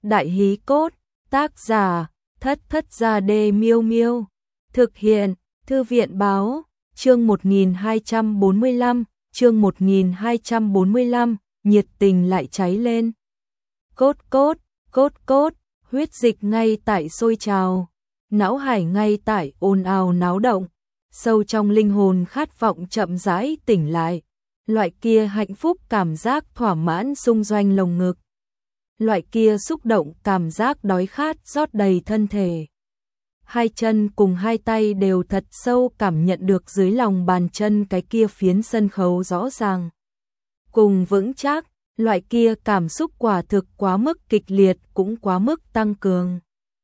Đại hí cốt, tác giả, Thất Thất Gia Đê Miêu Miêu. Thực hiện, Thư viện báo, chương 1245, chương 1245, nhiệt tình lại cháy lên. Cốt cốt, cốt cốt, huyết dịch ngay tại sôi trào, não hải ngay tại ồn ào náo động, sâu trong linh hồn khát vọng chậm rãi tỉnh lại. Loại kia hạnh phúc cảm giác thỏa mãn xung doanh lồng ngực. Loại kia xúc động cảm giác đói khát rót đầy thân thể. Hai chân cùng hai tay đều thật sâu cảm nhận được dưới lòng bàn chân cái kia phiến sân khấu rõ ràng. Cùng vững chắc, loại kia cảm xúc quả thực quá mức kịch liệt cũng quá mức tăng cường.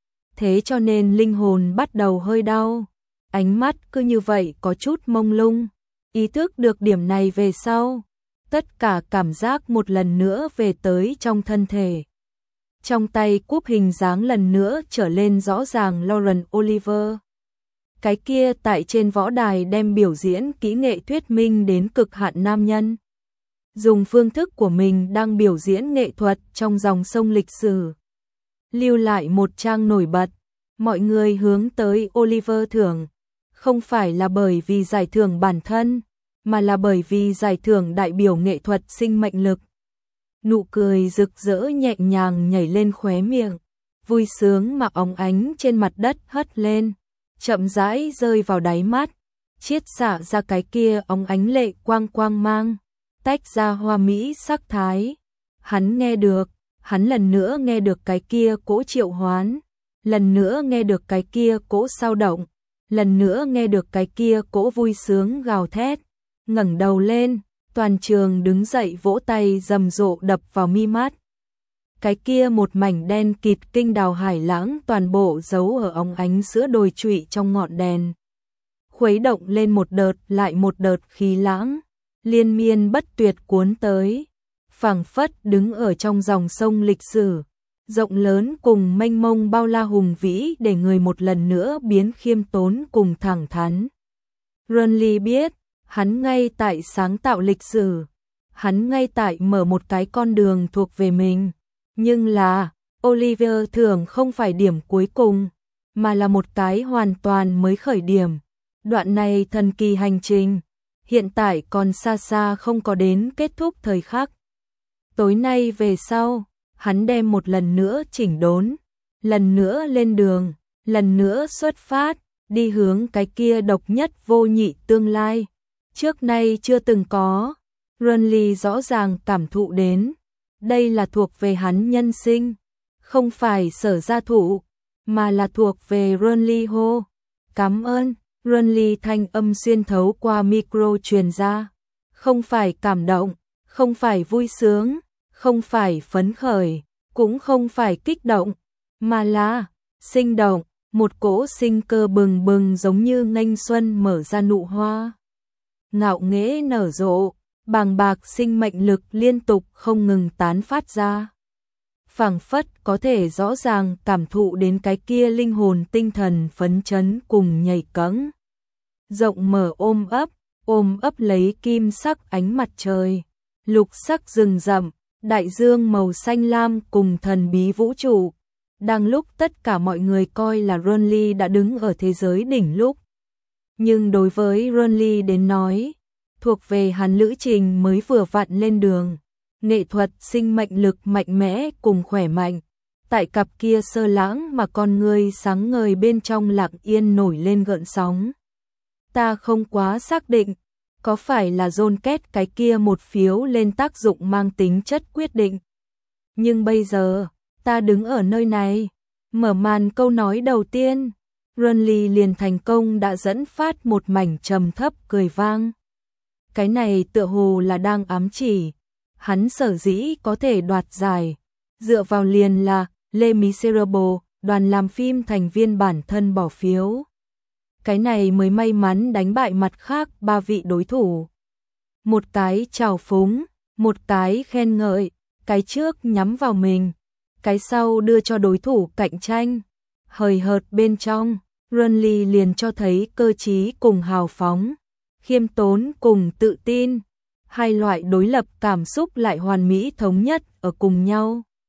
Thế cho nên linh hồn bắt đầu hơi đau, ánh mắt cứ như vậy có chút mông lung. Ý thức được điểm này về sau, tất cả cảm giác một lần nữa về tới trong thân thể. Trong tay cúp hình dáng lần nữa trở lên rõ ràng Laurence Olivier. Cái kia tại trên võ đài đem biểu diễn kỹ nghệ thuyết minh đến cực hạn nam nhân. Dùng phương thức của mình đang biểu diễn nghệ thuật trong dòng sông lịch sử. Lưu lại một trang nổi bật, mọi người hướng tới Olivier thưởng. Không phải là bởi vì giải thưởng bản thân, mà là bởi vì giải thưởng đại biểu nghệ thuật sinh mệnh lực. Nụ cười rực rỡ nhẹ nhàng nhảy lên khóe miệng, vui sướng mà óng ánh trên mặt đất hất lên, chậm rãi rơi vào đáy mắt, chiết xạ ra cái kia óng ánh lệ quang quang mang, tách ra hoa mỹ sắc thái. Hắn nghe được, hắn lần nữa nghe được cái kia cỗ triệu hoán, lần nữa nghe được cái kia cỗ sao động, lần nữa nghe được cái kia cỗ vui sướng gào thét. Ngẩng đầu lên, toàn trường đứng dậy vỗ tay rầm rộ đập vào mi mắt. Cái kia một mảnh đen kịt kinh đào hải lãng toàn bộ giấu ở óng ánh giữa đồi trụy trong ngọn đèn. Khuấy động lên một đợt lại một đợt khí lãng, liên miên bất tuyệt cuốn tới, phảng phất đứng ở trong dòng sông lịch sử, rộng lớn cùng mênh mông bao la hùng vĩ để người một lần nữa biến khiêm tốn cùng thẳng thắn. Renly biết, hắn ngay tại sáng tạo lịch sử, hắn ngay tại mở một cái con đường thuộc về mình, nhưng là, Olivier thưởng không phải điểm cuối cùng, mà là một cái hoàn toàn mới khởi điểm. Đoạn này thần kỳ hành trình, hiện tại còn xa xa không có đến kết thúc thời khắc. Tối nay về sau, hắn đem một lần nữa chỉnh đốn, lần nữa lên đường, lần nữa xuất phát, đi hướng cái kia độc nhất vô nhị tương lai. Trước nay chưa từng có, Renly rõ ràng cảm thụ đến, đây là thuộc về hắn nhân sinh, không phải Sở Gia Thụ, mà là thuộc về Renly hô. Cảm ơn, Renly thanh âm xuyên thấu qua micro truyền ra, không phải cảm động, không phải vui sướng, không phải phấn khởi, cũng không phải kích động, mà là sinh động, một cỗ sinh cơ bừng bừng giống như nghênh xuân mở ra nụ hoa. Ngạo nghễ nở rộ, bàng bạc sinh mệnh lực liên tục không ngừng tán phát ra. Phảng phất có thể rõ ràng cảm thụ đến cái kia linh hồn tinh thần phấn chấn cùng nhảy cẫng. Rộng mở ôm ấp lấy kim sắc ánh mặt trời, lục sắc rừng rậm, đại dương màu xanh lam cùng thần bí vũ trụ. Đang lúc tất cả mọi người coi là Renly đã đứng ở thế giới đỉnh lúc. Nhưng đối với Renly đến nói, thuộc về hắn lữ trình mới vừa vặn lên đường, nghệ thuật sinh mệnh lực mạnh mẽ cùng khỏe mạnh, tại cặp kia sơ lãng mà con người sáng ngời bên trong lặng yên nổi lên gợn sóng. Ta không quá xác định, có phải là John Kết cái kia một phiếu lên tác dụng mang tính chất quyết định. Nhưng bây giờ, ta đứng ở nơi này, mở màn câu nói đầu tiên, Renly liền thành công đã dẫn phát một mảnh trầm thấp cười vang. Cái này tựa hồ là đang ám chỉ, hắn sở dĩ có thể đoạt giải, dựa vào liền là Les Miserables, đoàn làm phim thành viên bản thân bỏ phiếu. Cái này mới may mắn đánh bại mặt khác ba vị đối thủ. Một cái trào phúng, một cái khen ngợi, cái trước nhắm vào mình, cái sau đưa cho đối thủ cạnh tranh. Hời hợt bên trong, Renly liền cho thấy cơ trí cùng hào phóng, khiêm tốn cùng tự tin, hai loại đối lập cảm xúc lại hoàn mỹ thống nhất ở cùng nhau.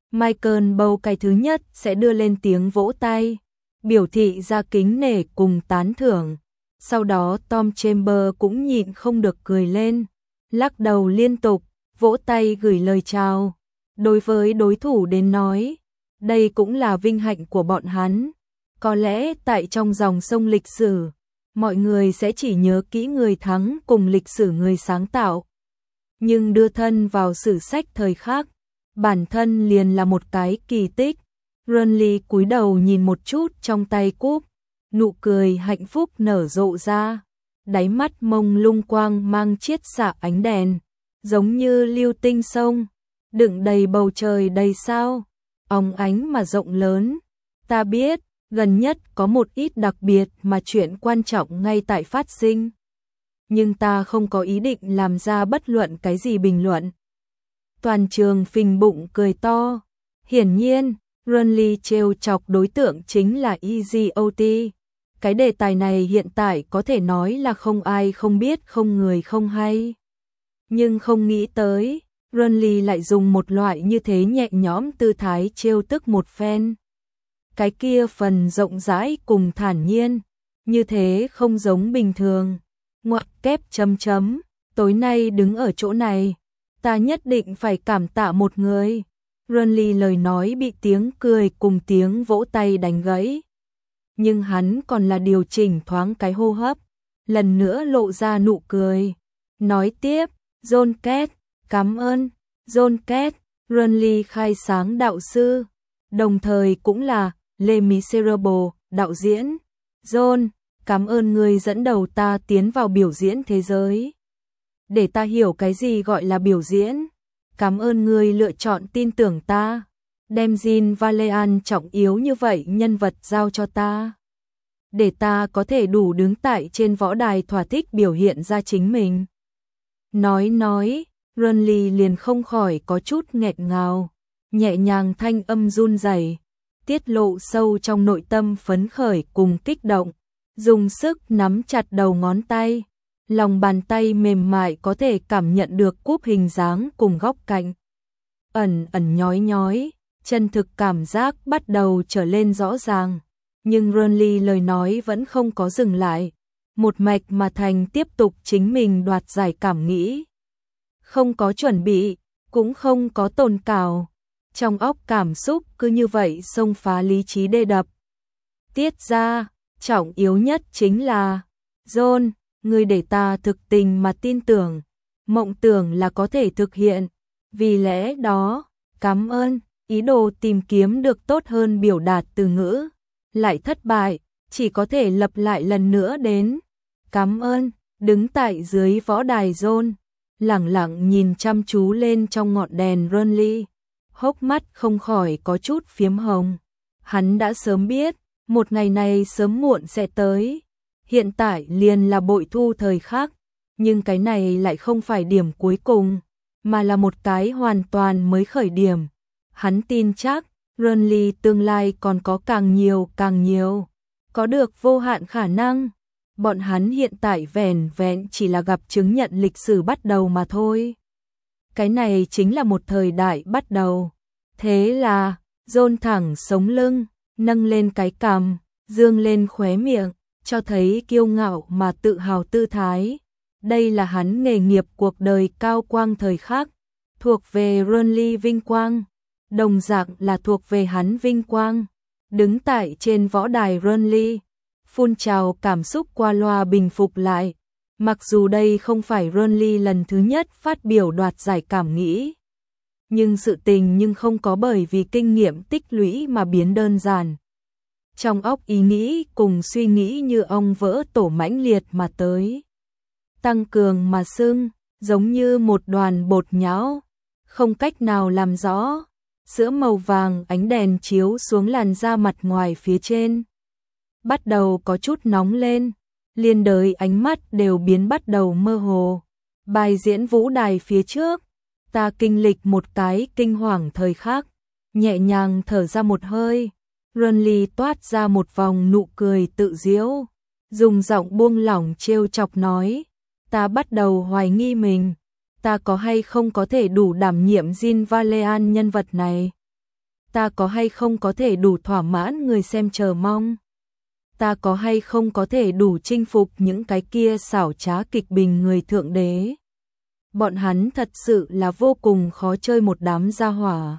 Michael Bow cái thứ nhất sẽ đưa lên tiếng vỗ tay, biểu thị ra kính nể cùng tán thưởng. Sau đó Tom Chambers cũng nhịn không được cười lên, lắc đầu liên tục, vỗ tay gửi lời chào. Đối với đối thủ đến nói, đây cũng là vinh hạnh của bọn hắn. Có lẽ tại trong dòng sông lịch sử, mọi người sẽ chỉ nhớ kỹ người thắng cùng lịch sử người sáng tạo. Nhưng đưa thân vào sử sách thời khắc, bản thân liền là một cái kỳ tích. Renly cúi đầu nhìn một chút trong tay cúp, nụ cười hạnh phúc nở rộ ra, đáy mắt mông lung quang mang chiết xạ ánh đèn, giống như lưu tinh sông, đựng đầy bầu trời đầy sao, óng ánh mà rộng lớn. Ta biết, gần nhất có một ít đặc biệt mà chuyện quan trọng ngay tại phát sinh. Nhưng ta không có ý định làm ra bất luận cái gì bình luận. Toàn trường phình bụng cười to. Hiển nhiên, Renly trêu chọc đối tượng chính là EGOT. Cái đề tài này hiện tại có thể nói là không ai không biết, không người không hay. Nhưng không nghĩ tới, Renly lại dùng một loại như thế nhẹ nhõm tư thái trêu tức một phen. Cái kia phần rộng rãi cùng thản nhiên, như thế không giống bình thường. Ngoặc kép chấm chấm, tối nay đứng ở chỗ này, ta nhất định phải cảm tạ một người. Renly lời nói bị tiếng cười cùng tiếng vỗ tay đánh gãy. Nhưng hắn còn là điều chỉnh thoáng cái hô hấp, lần nữa lộ ra nụ cười. Nói tiếp, John Kết, cảm ơn, John Kết, Renly khai sáng đạo sư, đồng thời cũng là Les Miserables, đạo diễn. John, cảm ơn ngươi dẫn đầu ta tiến vào biểu diễn thế giới. Để ta hiểu cái gì gọi là biểu diễn. Cảm ơn ngươi lựa chọn tin tưởng ta, đem Jean Valjean trọng yếu như vậy nhân vật giao cho ta. Để ta có thể đủ đứng tại trên võ đài thỏa thích biểu hiện ra chính mình. Nói, Renly liền không khỏi có chút nghẹn ngào, nhẹ nhàng thanh âm run rẩy, tiết lộ sâu trong nội tâm phấn khởi cùng kích động, dùng sức nắm chặt đầu ngón tay, lòng bàn tay mềm mại có thể cảm nhận được cúp hình dáng cùng góc cạnh. Ẩn ẩn nhói nhói, chân thực cảm giác bắt đầu trở lên rõ ràng, nhưng Renly lời nói vẫn không có dừng lại, một mạch mà thành tiếp tục chính mình đoạt giải cảm nghĩ. Không có chuẩn bị, cũng không có tồn cảo, trong óc cảm xúc cứ như vậy xông phá lý trí đê đập. Tiết ra, trọng yếu nhất chính là, John, ngươi để ta thực tình mà tin tưởng, mộng tưởng là có thể thực hiện, vì lẽ đó, cảm ơn, ý đồ tìm kiếm được tốt hơn biểu đạt từ ngữ, lại thất bại, chỉ có thể lặp lại lần nữa đến. Cảm ơn, đứng tại dưới võ đài John, lẳng lặng nhìn chăm chú lên trong ngọn đèn Renly, hốc mắt không khỏi có chút phiếm hồng. Hắn đã sớm biết, một ngày này sớm muộn sẽ tới. Hiện tại liền là bội thu thời khắc, nhưng cái này lại không phải điểm cuối cùng, mà là một cái hoàn toàn mới khởi điểm. Hắn tin chắc, Renly tương lai còn có càng nhiều, có được vô hạn khả năng. Bọn hắn hiện tại vẻn vẹn chỉ là gặp chứng nhận lịch sử bắt đầu mà thôi. Cái này chính là một thời đại bắt đầu. Thế là, John thẳng sống lưng, nâng lên cái cằm, dương lên khóe miệng, cho thấy kiêu ngạo mà tự hào tư thái. Đây là hắn nghề nghiệp cuộc đời cao quang thời khắc, thuộc về Renly vinh quang, đồng dạng là thuộc về hắn vinh quang. Đứng tại trên võ đài Renly, phun trào cảm xúc qua loa bình phục lại. Mặc dù đây không phải Renly lần thứ nhất phát biểu đoạt giải cảm nghĩ, nhưng sự tình không có bởi vì kinh nghiệm tích lũy mà biến đơn giản. Trong óc ý nghĩ cùng suy nghĩ như ong vỡ tổ mãnh liệt mà tới. Tăng cường mà sưng, giống như một đoàn bột nhão, không cách nào làm rõ. Sữa màu vàng ánh đèn chiếu xuống làn da mặt ngoài phía trên. Bắt đầu có chút nóng lên, liên đới ánh mắt đều biến bắt đầu mơ hồ. Bài diễn vũ đài phía trước, ta kinh lịch một cái kinh hoàng thời khắc, nhẹ nhàng thở ra một hơi. Renly toát ra một vòng nụ cười tự giễu, dùng giọng buông lỏng trêu chọc nói, ta bắt đầu hoài nghi mình, ta có hay không có thể đủ đảm nhiệm Jean Valjean nhân vật này. Ta có hay không có thể đủ thỏa mãn người xem chờ mong? Ta có hay không có thể đủ chinh phục những cái kia xảo trá kịch bình người thượng đế? Bọn hắn thật sự là vô cùng khó chơi một đám gia hỏa.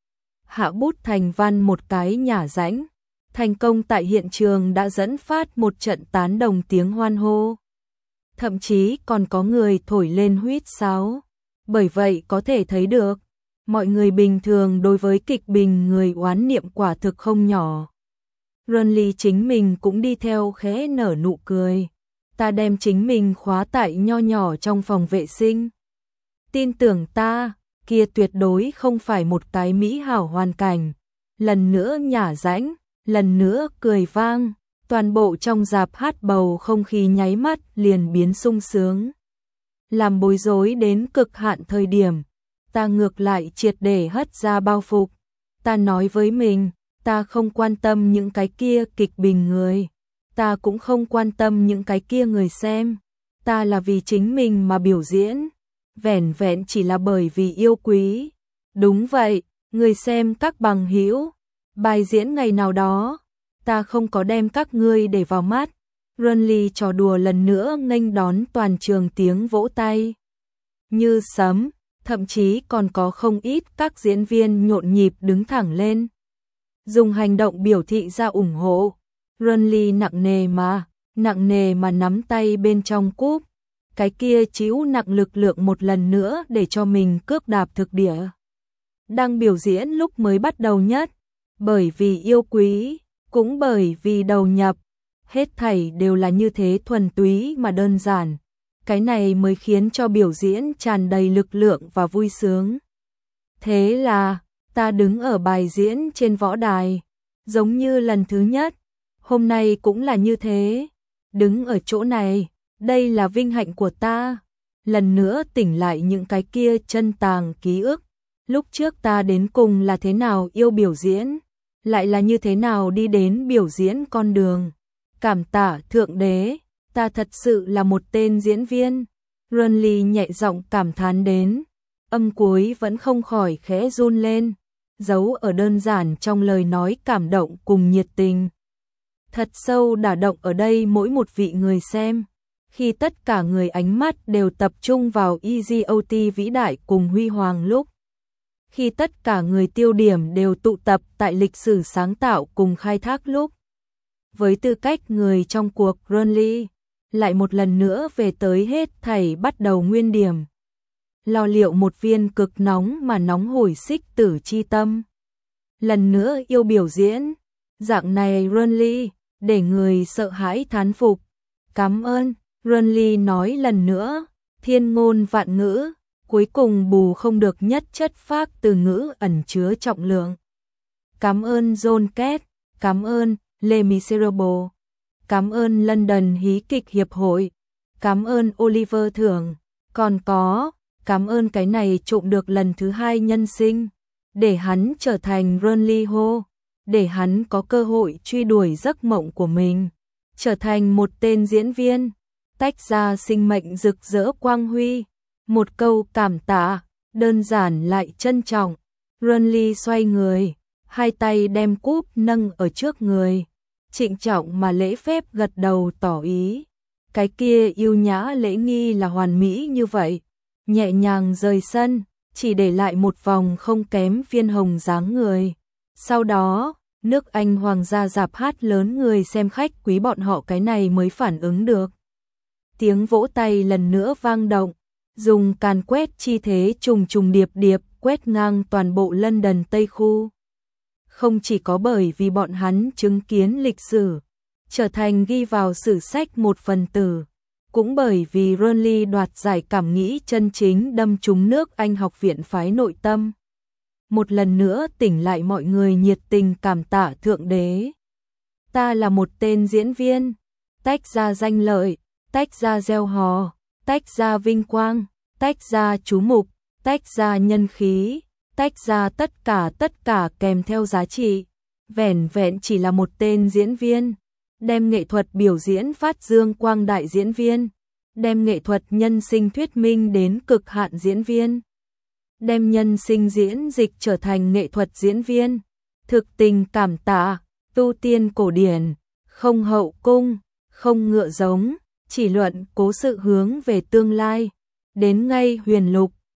Hạ bút thành văn một cái nhả rãnh, thành công tại hiện trường đã dẫn phát một trận tán đồng tiếng hoan hô. Thậm chí còn có người thổi lên huýt sáo. Bởi vậy có thể thấy được, mọi người bình thường đối với kịch bình người oán niệm quả thực không nhỏ. Ronly chính mình cũng đi theo khẽ nở nụ cười. Ta đem chính mình khóa tại nho nhỏ trong phòng vệ sinh. Tin tưởng ta, kia tuyệt đối không phải một cái mỹ hảo hoàn cảnh. Lần nữa nhả rãnh, lần nữa cười vang, toàn bộ trong rạp hát bầu không khí nháy mắt liền biến sung sướng. Làm bối rối đến cực hạn thời điểm, ta ngược lại triệt để hất ra bao phục. Ta nói với mình, ta không quan tâm những cái kia kịch bình người, ta cũng không quan tâm những cái kia người xem. Ta là vì chính mình mà biểu diễn, vẻn vẹn chỉ là bởi vì yêu quý. Đúng vậy, người xem các bằng hữu, bài diễn ngày nào đó, ta không có đem các ngươi để vào mắt. Ronly trò đùa lần nữa nghênh đón toàn trường tiếng vỗ tay như sấm, thậm chí còn có không ít các diễn viên nhộn nhịp đứng thẳng lên, dùng hành động biểu thị ra ủng hộ. Ronly nặng nề mà nắm tay bên trong cúp, cái kia chịu nặng lực lượng một lần nữa để cho mình cước đạp thực địa. Đang biểu diễn lúc mới bắt đầu nhất, bởi vì yêu quý, cũng bởi vì đầu nhập, hết thảy đều là như thế thuần túy mà đơn giản. Cái này mới khiến cho biểu diễn tràn đầy lực lượng và vui sướng. Thế là, ta đứng ở bài diễn trên võ đài, giống như lần thứ nhất, hôm nay cũng là như thế. Đứng ở chỗ này, đây là vinh hạnh của ta. Lần nữa tỉnh lại những cái kia chân tàng ký ức. Lúc trước ta đến cùng là thế nào yêu biểu diễn, lại là như thế nào đi đến biểu diễn con đường. Cảm tạ Thượng Đế, ta thật sự là một tên diễn viên. Ronly nhẹ giọng cảm thán đến, âm cuối vẫn không khỏi khẽ run lên, giấu ở đơn giản trong lời nói cảm động cùng nhiệt tình. Thật sâu đả động ở đây mỗi một vị người xem. Khi tất cả người ánh mắt đều tập trung vào EGOT vĩ đại cùng huy hoàng lúc. Khi tất cả người tiêu điểm đều tụ tập tại lịch sử sáng tạo cùng khai thác lúc. Với tư cách người trong cuộc, Ronly lại một lần nữa về tới hết thảy bắt đầu nguyên điểm. Lò liệu một viên cực nóng mà nóng hổi xích tử chi tâm. Lần nữa yêu biểu diễn, dạng này Ronly, để người sợ hãi thán phục. Cảm ơn, Ronly nói lần nữa, thiên ngôn vạn ngữ, cuối cùng bù không được nhất chất phác từ ngữ ẩn chứa trọng lượng. Cảm ơn John Kett, cảm ơn Les Miserables, cảm ơn London Hí kịch Hiệp hội, cảm ơn Oliver Thưởng, còn có, cảm ơn cái này trộm được lần thứ 2 nhân sinh, để hắn trở thành Ronly Ho, để hắn có cơ hội truy đuổi giấc mộng của mình, trở thành một tên diễn viên, tách ra sinh mệnh rực rỡ quang huy. Một câu cảm tạ, đơn giản lại trân trọng. Ronly xoay người, hai tay đem cúp nâng ở trước người, trịnh trọng mà lễ phép gật đầu tỏ ý. Cái kia yêu nhã lễ nghi là hoàn mỹ như vậy, nhẹ nhàng rời sân, chỉ để lại một vòng không kém viên hồng dáng người. Sau đó, nước Anh hoàng gia rạp hát lớn người xem khách quý bọn họ cái này mới phản ứng được. Tiếng vỗ tay lần nữa vang động, dùng càn quét chi thế trùng trùng điệp điệp quét ngang toàn bộ London Tây khu. Không chỉ có bởi vì bọn hắn chứng kiến lịch sử, trở thành ghi vào sử sách một phần tử, cũng bởi vì Ronly đoạt giải cảm nghĩ chân chính đâm trúng nước Anh học viện phái nội tâm. Một lần nữa tỉnh lại mọi người nhiệt tình cảm tạ Thượng Đế. Ta là một tên diễn viên, tách ra danh lợi, tách ra gieo hò, tách ra vinh quang, tách ra chú mục, tách ra nhân khí, tách ra tất cả kèm theo giá trị. Vẻn vẹn chỉ là một tên diễn viên, đem nghệ thuật biểu diễn phát dương quang đại diễn viên, đem nghệ thuật nhân sinh thuyết minh đến cực hạn diễn viên, đem nhân sinh diễn dịch trở thành nghệ thuật diễn viên. thực tình cảm tạ, tu tiên cổ điển, không hậu cung, không ngựa giống, chỉ luận cố sự hướng về tương lai. Đến ngay huyền lục,